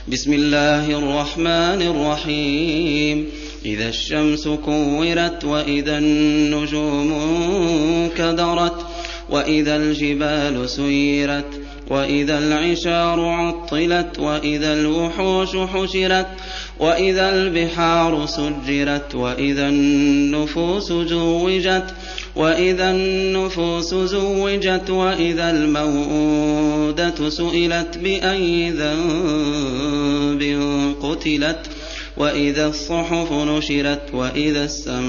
بسم الله الرحمن الرحيم إذا الشمس كورت وإذا النجوم انكدرت وإذا الجبال سيرت وإذا العشار عطلت وإذا الوحوش حشرت وإذا البحار سجرت وإذا النفوس زوجت وإذا الموءودة سئلت بأي ذنب قتلت وإذا الصحف نشرت وإذا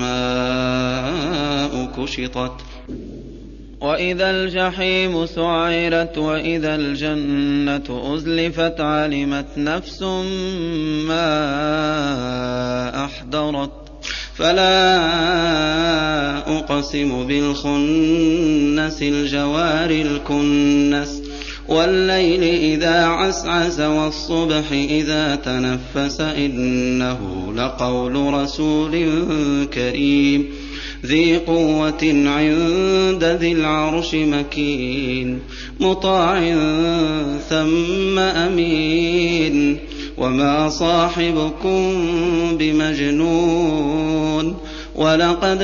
السماء كشطت وإذا الجحيم سعرت وإذا الجنة أزلفت علمت نفس ما أحضرت فلا أقسم بالخنس الجوار الكنس والليل إذا عسعس والصبح إذا تنفس إنه لقول رسول كريم ذي قوة عند ذي العرش مكين مطاع ثم أمين وما صاحبكم بمجنون ولقد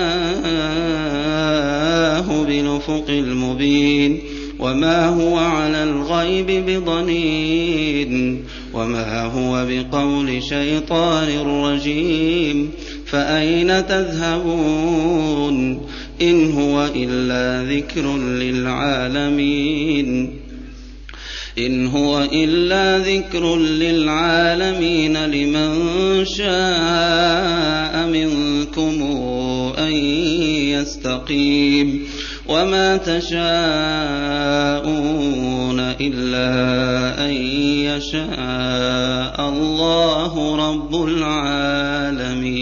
رآه بالأفق المبين وما هو على الغيب بضنين وما هو بقول شيطان رجيم فأين تذهبون إن هو إلا ذكر للعالمين لمن شاء منكم أن يستقيم وما تشاءون إلا أن يشاء الله رب العالمين.